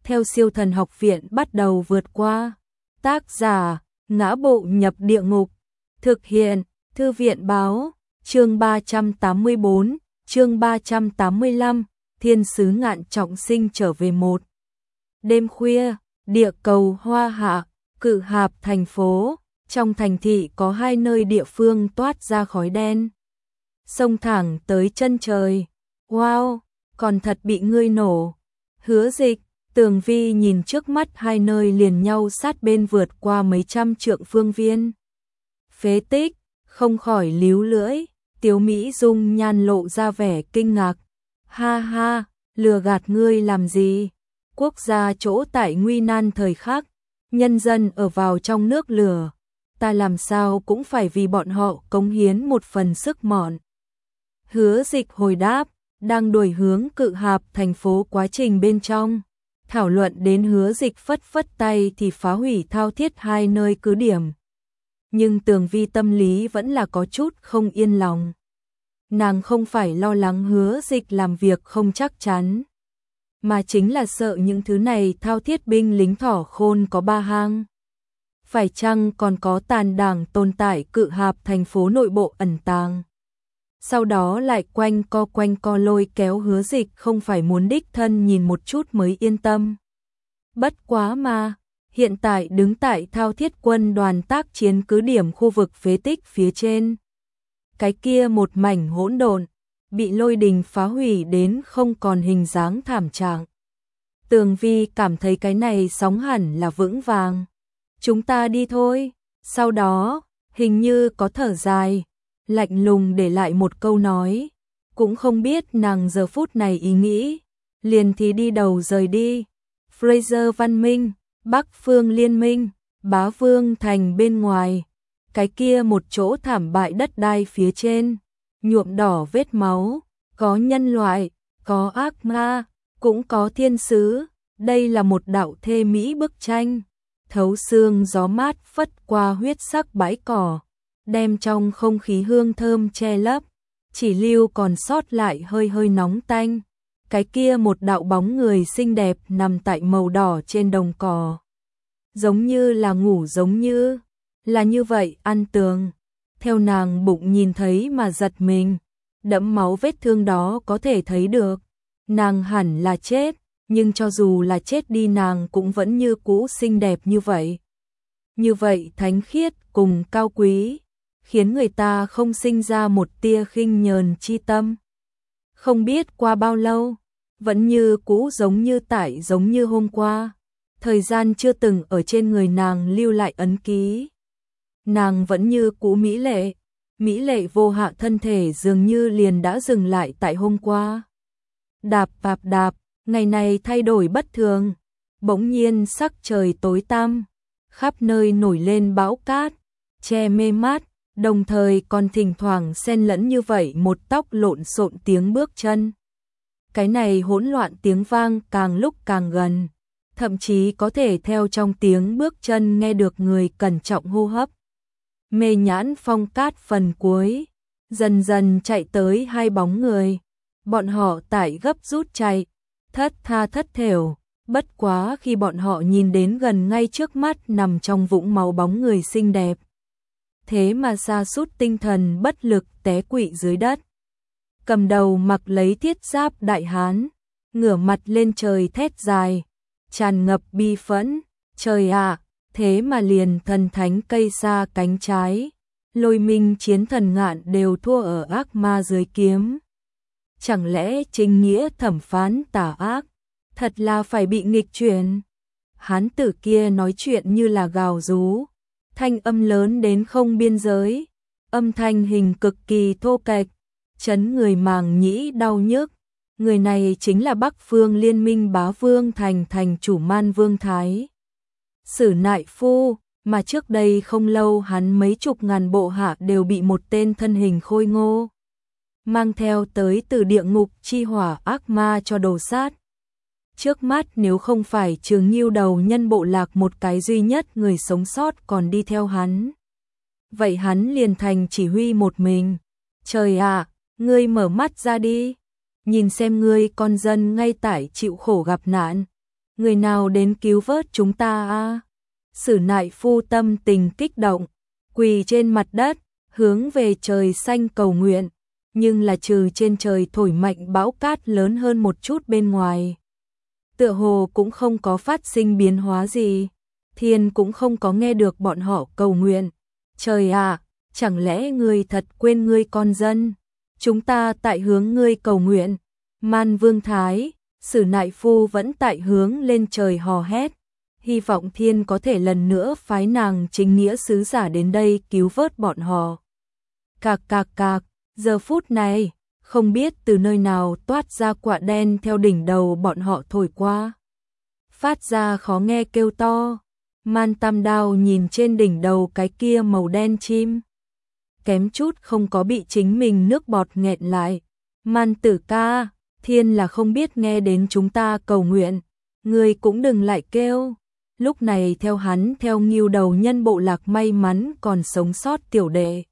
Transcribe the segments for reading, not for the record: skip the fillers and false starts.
theo siêu thần học viện bắt đầu vượt qua. Tác giả, Ngã Bộ Nhập Địa Ngục. Thực hiện, Thư viện Báo. Chương 384, chương 385, Thiên sứ Ngạn Trọng Sinh trở về một. Đêm khuya, địa cầu Hoa Hạ, Cự Hạp thành phố, trong thành thị có hai nơi địa phương toát ra khói đen. Xông thẳng tới chân trời. Wow, còn thật bị ngươi nổ. Hứa Dịch, Tường Vi nhìn trước mắt hai nơi liền nhau sát bên vượt qua mấy trăm trượng phương viên. Phế tích, không khỏi líu lưỡi. Tiếu Mỹ Dung nhan lộ ra vẻ kinh ngạc. Ha ha, lừa gạt ngươi làm gì? Quốc gia chỗ tại nguy nan thời khắc, nhân dân ở vào trong nước lửa. Ta làm sao cũng phải vì bọn họ cống hiến một phần sức mọn. Hứa Dịch hồi đáp, đang đuổi hướng Cự Hạp thành phố quá trình bên trong. Thảo luận đến Hứa Dịch phất phất tay thì phá hủy thao thiết hai nơi cứ điểm. Nhưng Tường Vi tâm lý vẫn là có chút không yên lòng. Nàng không phải lo lắng Hứa Dịch làm việc không chắc chắn, mà chính là sợ những thứ này thao thiết binh lính thỏ khôn có ba hang. Phải chăng còn có tàn đảng tồn tại Cự Hạp thành phố nội bộ ẩn tàng? Sau đó lại quanh co lôi kéo Hứa Dịch không phải muốn đích thân nhìn một chút mới yên tâm. Bất quá mà, hiện tại đứng tại thao thiết quân đoàn tác chiến cứ điểm khu vực phế tích phía trên. Cái kia một mảnh hỗn độn, bị lôi đình phá hủy đến không còn hình dáng thảm trạng. Tường Vi cảm thấy cái này sóng hẳn là vững vàng. Chúng ta đi thôi. Sau đó, hình như có thở dài, lạnh lùng để lại một câu nói. Cũng không biết nàng giờ phút này ý nghĩ. Liền thì đi đầu rời đi. Fraser Văn Minh, Bắc Phương Liên Minh, Bá Vương Thành bên ngoài. Cái kia một chỗ thảm bại đất đai phía trên, nhuộm đỏ vết máu, có nhân loại, có ác ma, cũng có thiên sứ. Đây là một đạo thê mỹ bức tranh. Thấu xương gió mát phất qua huyết sắc bãi cỏ, đem trong không khí hương thơm che lấp, chỉ lưu còn sót lại hơi hơi nóng tanh. Cái kia một đạo bóng người xinh đẹp nằm tại màu đỏ trên đồng cỏ. Giống như là ngủ, giống như là như vậy ăn tường. Theo nàng bụng nhìn thấy mà giật mình, đẫm máu vết thương đó có thể thấy được. Nàng hẳn là chết, nhưng cho dù là chết đi nàng cũng vẫn như cũ xinh đẹp như vậy. Như vậy thánh khiết cùng cao quý, khiến người ta không sinh ra một tia khinh nhờn chi tâm. Không biết qua bao lâu, vẫn như cũ giống như hôm qua. Thời gian chưa từng ở trên người nàng lưu lại ấn ký. Nàng vẫn như cũ mỹ lệ vô hạ, thân thể dường như liền đã dừng lại tại hôm qua. Đạp đạp, ngày này thay đổi bất thường. Bỗng nhiên sắc trời tối tăm, khắp nơi nổi lên bão cát, che mê mắt, đồng thời còn thỉnh thoảng xen lẫn như vậy một tóc lộn xộn tiếng bước chân. Cái này hỗn loạn tiếng vang càng lúc càng gần, thậm chí có thể theo trong tiếng bước chân nghe được người cẩn trọng hô hấp. Mê nhãn phong cát phần cuối, dần dần chạy tới hai bóng người. Bọn họ tại gấp rút chạy, thất tha thất thểu. Bất quá khi bọn họ nhìn đến gần ngay trước mắt nằm trong vũng máu bóng người xinh đẹp, thế mà sa sút tinh thần bất lực té quỵ dưới đất. Cầm đầu mặc lấy thiết giáp đại hán, ngửa mặt lên trời thét dài, tràn ngập bi phẫn. Trời ạ, thế mà liền thần thánh cây sa cánh trái, Lôi Minh chiến thần Ngạn đều thua ở ác ma dưới kiếm. Chẳng lẽ chính nghĩa thẩm phán tà ác thật là phải bị nghịch chuyển? Hán tử kia nói chuyện như là gào rú, thanh âm lớn đến không biên giới, âm thanh hình cực kỳ thô kệch, chấn người màng nhĩ đau nhức. Người này chính là Bắc Phương Liên Minh Bá Vương Thành thành chủ Man Vương Thái Sử Nại Phu, mà trước đây không lâu hắn mấy chục ngàn bộ hạ đều bị một tên thân hình khôi ngô mang theo tới từ địa ngục chi hỏa ác ma cho đồ sát. Trước mắt nếu không phải Trường Nhiêu đầu nhân bộ lạc một cái duy nhất người sống sót còn đi theo hắn, vậy hắn liền thành chỉ huy một mình. Trời ạ, ngươi mở mắt ra đi, nhìn xem ngươi con dân ngay tại chịu khổ gặp nạn, người nào đến cứu vớt chúng ta a? Sử Nại Phu tâm tình kích động, quỳ trên mặt đất, hướng về trời xanh cầu nguyện, nhưng là trừ trên trời thổi mạnh bão cát lớn hơn một chút bên ngoài. Tựa hồ cũng không có phát sinh biến hóa gì, thiên cũng không có nghe được bọn họ cầu nguyện. Trời ạ, chẳng lẽ ngươi thật quên ngươi con dân? Chúng ta tại hướng ngươi cầu nguyện. Man Vương Thái, Sử Nại Phu vẫn tại hướng lên trời hò hét, hy vọng thiên có thể lần nữa phái nàng chính nghĩa sứ giả đến đây cứu vớt bọn họ. Cạc cạc cạc, giờ phút này, không biết từ nơi nào toát ra quạ đen theo đỉnh đầu bọn họ thổi qua. Phát ra khó nghe kêu to, Man Tam Đao nhìn trên đỉnh đầu cái kia màu đen chim. Kém chút không có bị chính mình nước bọt nghẹn lại. Man tử ca, thiên là không biết nghe đến chúng ta cầu nguyện, người cũng đừng lại kêu. Lúc này theo hắn theo Ngưu Đầu Nhân bộ lạc may mắn còn sống sót tiểu đệ.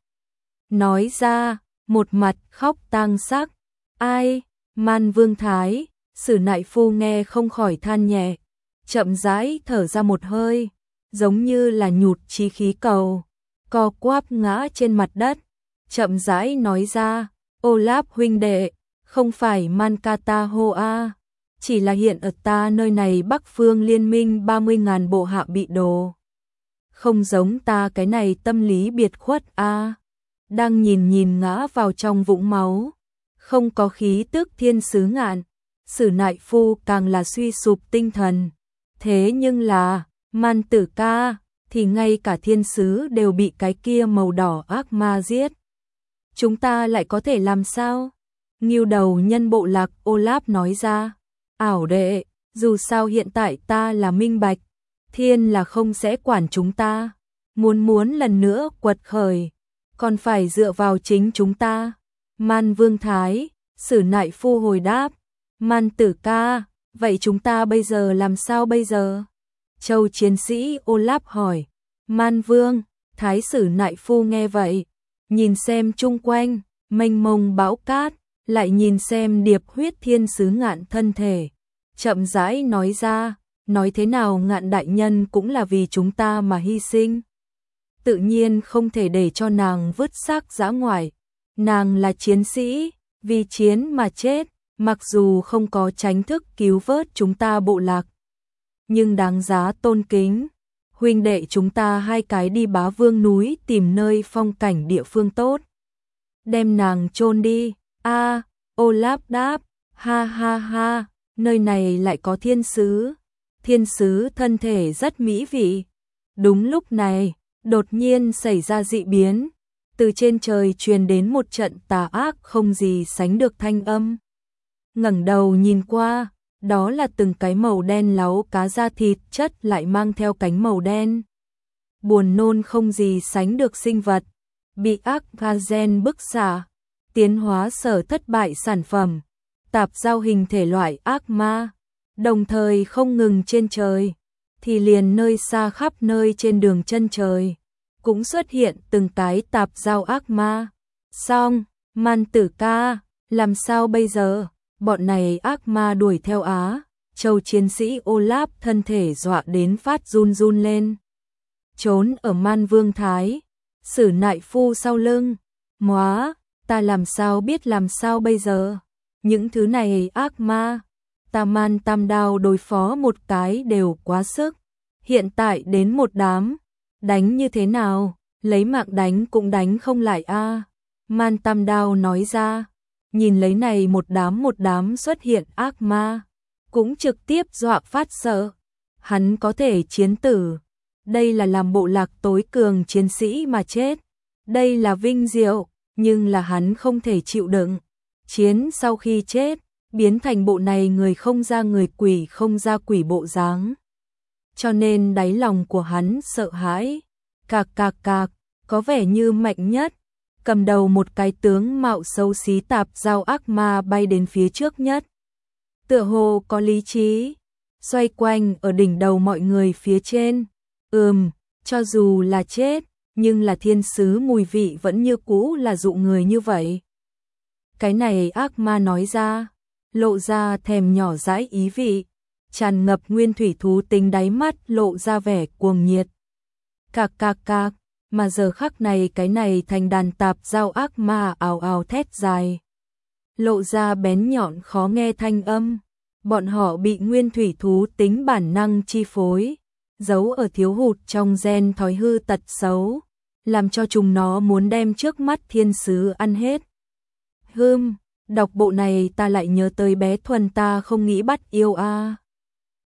Nói ra, một mặt khóc tang sắc. Ai? Man Vương Thái, Sử Nại Phu nghe không khỏi than nhẹ, chậm rãi thở ra một hơi, giống như là nhụt chí khí cầu, co quắp ngã trên mặt đất, chậm rãi nói ra, Olaf huynh đệ, không phải Mankata Ho a, chỉ là hiện ở ta nơi này Bắc Phương Liên minh 30.000 bộ hạ bị đồ. Không giống ta cái này tâm lý biệt khuất a. Đang nhìn ngã vào trong vũng máu, không có khí tức thiên sứ ngạn, Sử Nại Phu càng là suy sụp tinh thần. Thế nhưng là, Man tử ca, thì ngay cả thiên sứ đều bị cái kia màu đỏ ác ma giết. Chúng ta lại có thể làm sao? Ngưu Đầu Nhân bộ lạc Olaf nói ra, ảo đệ, dù sao hiện tại ta là minh bạch, thiên là không sẽ quản chúng ta, muốn lần nữa quật khởi, còn phải dựa vào chính chúng ta. Man Vương Thái, Sử Nại Phu hồi đáp, Man tử ca, vậy chúng ta bây giờ làm sao bây giờ? Châu chiến sĩ Olaf hỏi. Man Vương Thái, Sử Nại Phu nghe vậy, nhìn xem chung quanh, mênh mông bão cát, lại nhìn xem điệp huyết thiên sứ ngạn thân thể, chậm rãi nói ra, nói thế nào ngạn đại nhân cũng là vì chúng ta mà hy sinh. Tự nhiên không thể để cho nàng vứt xác dã ngoại, nàng là chiến sĩ, vì chiến mà chết, mặc dù không có tránh thức cứu vớt chúng ta bộ lạc, nhưng đáng giá tôn kính. Huynh đệ chúng ta hai cái đi Bá Vương núi tìm nơi phong cảnh địa phương tốt, đem nàng chôn đi. A, Olaf đáp, ha ha ha, nơi này lại có thiên sứ thân thể rất mỹ vị. Đúng lúc này, đột nhiên xảy ra dị biến, từ trên trời truyền đến một trận tà ác không gì sánh được thanh âm. Ngẩng đầu nhìn qua, đó là từng cái màu đen láu cá da thịt chất lại mang theo cánh màu đen. Buồn nôn không gì sánh được sinh vật, bị ác Gazen bức xạ, tiến hóa sở thất bại sản phẩm, tạp giao hình thể loại ác ma, đồng thời không ngừng trên trời, thì liền nơi xa khắp nơi trên đường chân trời, cũng xuất hiện từng cái tạp giao ác ma. Xong, Man tử ca, làm sao bây giờ? Bọn này ác ma đuổi theo á. Châu chiến sĩ Olaf thân thể dọa đến phát run run lên. Trốn ở Man Vương Thái, Sử Nại Phu sau lưng. Móa, ta làm sao biết làm sao bây giờ? Những thứ này ác ma, ta Man Tam Đao đối phó một cái đều quá sức. Hiện tại đến một đám, đánh như thế nào? Lấy mạng đánh cũng đánh không lại a. Man Tam Đao nói ra. Nhìn lấy này một đám xuất hiện ác ma, cũng trực tiếp dọa phát sợ. Hắn có thể chiến tử, đây là làm bộ lạc tối cường chiến sĩ mà chết, đây là vinh diệu, nhưng là hắn không thể chịu đựng. Chiến sau khi chết, biến thành bộ này người không ra người quỷ không ra quỷ bộ dáng. Cho nên đáy lòng của hắn sợ hãi, cạc cạc cạc, có vẻ như mạnh nhất. Cầm đầu một cái tướng mạo xấu xí tạp giao ác ma bay đến phía trước nhất. Tựa hồ có lý trí, xoay quanh ở đỉnh đầu mọi người phía trên. Cho dù là chết, nhưng là thiên sứ mùi vị vẫn như cũ là dụ người như vậy. Cái này ác ma nói ra, lộ ra thèm nhỏ dãi ý vị. tràn ngập nguyên thủy thú tính, đáy mắt lộ ra vẻ cuồng nhiệt. Cạc cạc cạc, mà giờ khắc này cái này thành đàn tạp giao ác ma ào ào thét dài, lộ ra bén nhọn khó nghe thanh âm. Bọn họ bị nguyên thủy thú tính bản năng chi phối, giấu ở thiếu hụt trong gen thói hư tật xấu, làm cho chúng nó muốn đem trước mắt thiên sứ ăn hết. Đọc bộ này ta lại nhớ tới bé Thuần, ta không nghĩ bắt yêu a.